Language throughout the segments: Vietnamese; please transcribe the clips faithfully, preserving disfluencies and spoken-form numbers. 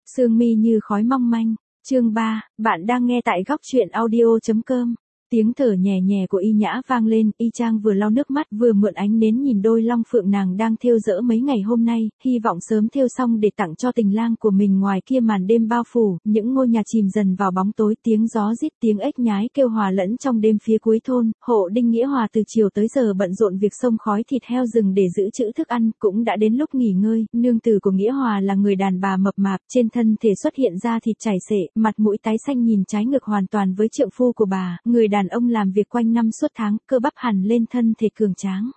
Sương mi như khói mong manh. Chương ba, bạn đang nghe tại góc truyện audio.com. Tiếng thở nhẹ nhẹ của Y Nhã vang lên, Y Trang vừa lau nước mắt vừa mượn ánh nến nhìn đôi long phượng nàng đang thêu dỡ mấy ngày hôm nay, hy vọng sớm thêu xong để tặng cho tình lang của mình. Ngoài kia màn đêm bao phủ, những ngôi nhà chìm dần vào bóng tối, tiếng gió rít tiếng ếch nhái kêu hòa lẫn trong đêm phía cuối thôn. Hộ Đinh Nghĩa Hòa từ chiều tới giờ bận rộn việc xông khói thịt heo rừng để giữ trữ thức ăn, cũng đã đến lúc nghỉ ngơi. Nương tử của Nghĩa Hòa là người đàn bà mập mạp, trên thân thể xuất hiện ra thịt chảy xệ, mặt mũi tái xanh nhìn trái ngược hoàn toàn với trượng phu của bà, người đàn ông làm việc quanh năm suốt tháng, cơ bắp hằn lên thân thể cường tráng.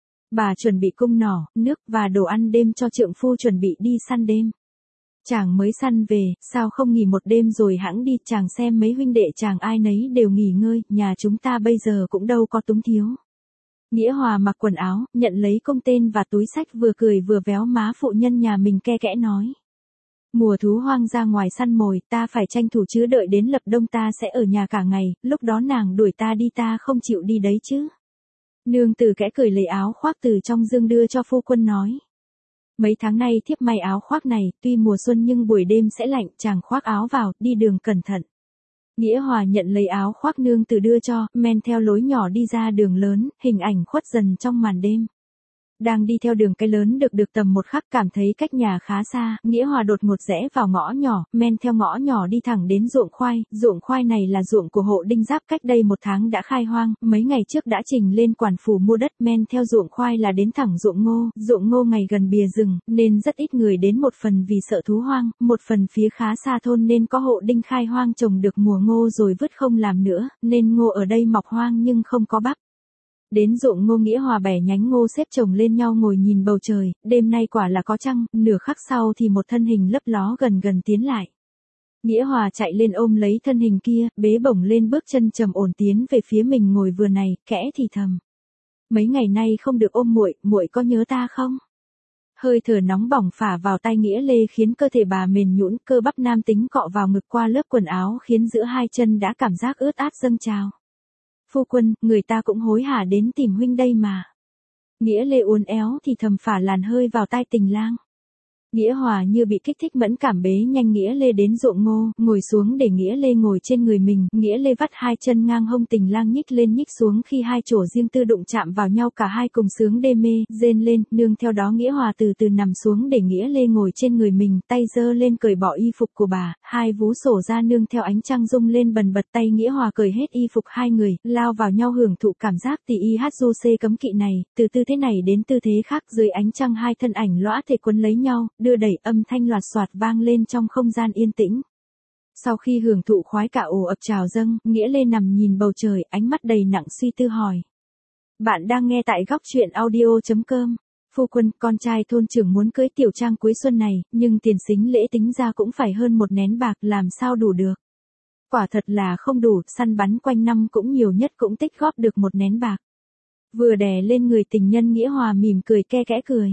Bà chuẩn bị cung nỏ, nước và đồ ăn đêm cho trượng phu chuẩn bị đi săn đêm. Chàng mới săn về, sao không nghỉ một đêm rồi hãng đi, chàng xem mấy huynh đệ chàng ai nấy đều nghỉ ngơi, nhà chúng ta bây giờ cũng đâu có túng thiếu. Nghĩa Hòa mặc quần áo, nhận lấy công tên và túi sách, vừa cười vừa véo má phụ nhân nhà mình ke kẽ nói. Mùa thú hoang ra ngoài săn mồi, ta phải tranh thủ chứ, đợi đến lập đông ta sẽ ở nhà cả ngày, lúc đó nàng đuổi ta đi ta không chịu đi đấy chứ. Nương tử kẽ cười lấy áo khoác từ trong dương đưa cho phu quân nói. Mấy tháng nay thiếp may áo khoác này, tuy mùa xuân nhưng buổi đêm sẽ lạnh, chàng khoác áo vào, đi đường cẩn thận. Nghĩa Hòa nhận lấy áo khoác nương tử đưa cho, men theo lối nhỏ đi ra đường lớn, hình ảnh khuất dần trong màn đêm. Đang đi theo đường cái lớn được được tầm một khắc, cảm thấy cách nhà khá xa, Nghĩa Hòa đột ngột rẽ vào ngõ nhỏ, men theo ngõ nhỏ đi thẳng đến ruộng khoai. Ruộng khoai này là ruộng của hộ Đinh Giáp, cách đây một tháng đã khai hoang, mấy ngày trước đã trình lên quản phủ mua đất. Men theo ruộng khoai là đến thẳng ruộng ngô, ruộng ngô ngày gần bìa rừng, nên rất ít người đến, một phần vì sợ thú hoang, một phần phía khá xa thôn nên có hộ Đinh khai hoang trồng được mùa ngô rồi vứt không làm nữa, nên ngô ở đây mọc hoang nhưng không có bắp. Đến ruộng ngô, Nghĩa Hòa bẻ nhánh ngô xếp chồng lên nhau ngồi nhìn bầu trời, đêm nay quả là có trăng. Nửa khắc sau thì một thân hình lấp ló gần gần tiến lại. Nghĩa Hòa chạy lên ôm lấy thân hình kia, bế bổng lên, bước chân trầm ổn tiến về phía mình ngồi vừa này, kẽ thì thầm. Mấy ngày nay không được ôm muội, muội có nhớ ta không? Hơi thở nóng bỏng phả vào tai Nghĩa Lê khiến cơ thể bà mềm nhũn, cơ bắp nam tính cọ vào ngực qua lớp quần áo khiến giữa hai chân đã cảm giác ướt át dâng trào. Phu quân, người ta cũng hối hả đến tìm huynh đây mà. Nghĩa Lê uốn éo thì thầm phả làn hơi vào tai tình lang. Nghĩa Hòa như bị kích thích mẫn cảm, bế nhanh Nghĩa Lê đến ruộng ngô, ngồi xuống để Nghĩa Lê ngồi trên người mình. Nghĩa Lê vắt hai chân ngang hông, tình lang nhích lên nhích xuống, khi hai chỗ riêng tư đụng chạm vào nhau cả hai cùng sướng đê mê, rên lên. Nương theo đó Nghĩa Hòa từ từ nằm xuống để Nghĩa Lê ngồi trên người mình, tay giơ lên cởi bỏ y phục của bà, hai vú sổ ra nương theo ánh trăng rung lên bần bật. Tay Nghĩa Hòa cởi hết y phục, hai người lao vào nhau hưởng thụ cảm giác tì y hát du xê cấm kỵ này, từ tư thế này đến tư thế khác, dưới ánh trăng hai thân ảnh lõa thể quấn lấy nhau, đưa đẩy, âm thanh loạt soạt vang lên trong không gian yên tĩnh. Sau khi hưởng thụ khoái cả ồ ập trào dâng, Nghĩa Lê nằm nhìn bầu trời, ánh mắt đầy nặng suy tư hỏi. Bạn đang nghe tại góc truyện audio.com. Phu quân, con trai thôn trưởng muốn cưới Tiểu Trang cuối xuân này, nhưng tiền sính lễ tính ra cũng phải hơn một nén bạc, làm sao đủ được? Quả thật là không đủ, săn bắn quanh năm cũng nhiều nhất cũng tích góp được một nén bạc. Vừa đè lên người tình nhân, Nghĩa Hòa mỉm cười ke kẽ cười.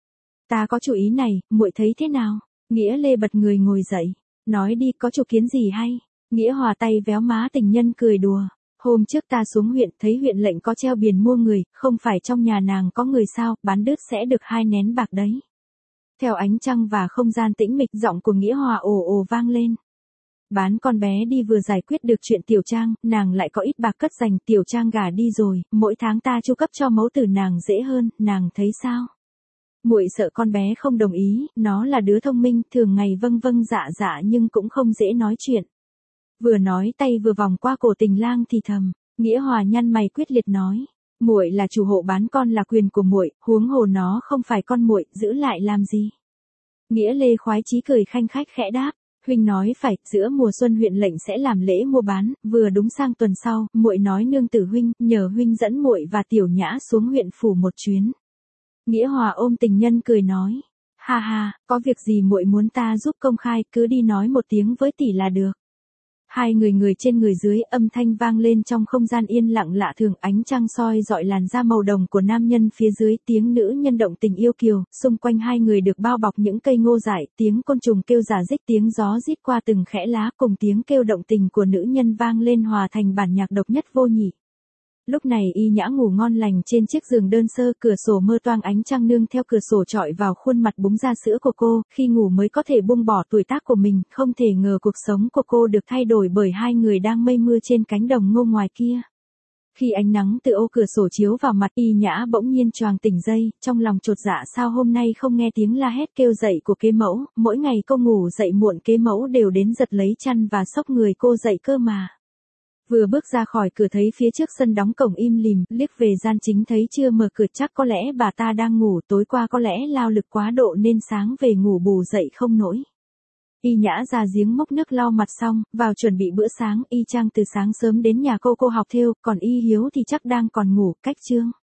Ta có chủ ý này, muội thấy thế nào? Nghĩa Lê bật người ngồi dậy. Nói đi, có chủ kiến gì hay? Nghĩa Hòa tay véo má tình nhân cười đùa. Hôm trước ta xuống huyện, thấy huyện lệnh có treo biển mua người, không phải trong nhà nàng có người sao, bán đứt sẽ được hai nén bạc đấy. Theo ánh trăng và không gian tĩnh mịch, giọng của Nghĩa Hòa ồ ồ vang lên. Bán con bé đi vừa giải quyết được chuyện Tiểu Trang, nàng lại có ít bạc cất dành, Tiểu Trang gả đi rồi, mỗi tháng ta chu cấp cho mẫu tử nàng dễ hơn, nàng thấy sao? Muội sợ con bé không đồng ý, nó là đứa thông minh, thường ngày vâng vâng dạ dạ nhưng cũng không dễ nói chuyện. Vừa nói tay vừa vòng qua cổ tình lang thì thầm. Nghĩa Hòa nhăn mày quyết liệt nói, muội là chủ hộ, bán con là quyền của muội, huống hồ nó không phải con muội, giữ lại làm gì? Nghĩa Lê khoái chí cười khanh khách khẽ đáp, huynh nói phải, giữa mùa xuân huyện lệnh sẽ làm lễ mua bán, vừa đúng sang tuần sau, muội nói nương tử huynh, nhờ huynh dẫn muội và Tiểu Nhã xuống huyện phủ một chuyến. Nghĩa Hòa ôm tình nhân cười nói, ha ha, có việc gì muội muốn ta giúp công khai, cứ đi nói một tiếng với tỷ là được. Hai người người trên người dưới, âm thanh vang lên trong không gian yên lặng lạ thường, ánh trăng soi dọi làn da màu đồng của nam nhân phía dưới, tiếng nữ nhân động tình yêu kiều, xung quanh hai người được bao bọc những cây ngô dại, tiếng côn trùng kêu rả rích, tiếng gió rít qua từng khẽ lá, cùng tiếng kêu động tình của nữ nhân vang lên hòa thành bản nhạc độc nhất vô nhị. Lúc này Y Nhã ngủ ngon lành trên chiếc giường đơn sơ, cửa sổ mơ toang ánh trăng nương theo cửa sổ chọi vào khuôn mặt búng ra sữa của cô, khi ngủ mới có thể buông bỏ tuổi tác của mình, không thể ngờ cuộc sống của cô được thay đổi bởi hai người đang mây mưa trên cánh đồng ngô ngoài kia. Khi ánh nắng từ ô cửa sổ chiếu vào mặt Y Nhã bỗng nhiên choàng tỉnh dây, trong lòng chột dạ sao hôm nay không nghe tiếng la hét kêu dậy của kế mẫu, mỗi ngày cô ngủ dậy muộn kế mẫu đều đến giật lấy chăn và xốc người cô dậy cơ mà. Vừa bước ra khỏi cửa thấy phía trước sân đóng cổng im lìm, liếc về gian chính thấy chưa mở cửa, chắc có lẽ bà ta đang ngủ, tối qua có lẽ lao lực quá độ nên sáng về ngủ bù dậy không nổi. Y Nhã ra giếng múc nước lau mặt xong, vào chuẩn bị bữa sáng. Y Trang từ sáng sớm đến nhà cô cô học thêu, còn Y Hiếu thì chắc đang còn ngủ. Cách chương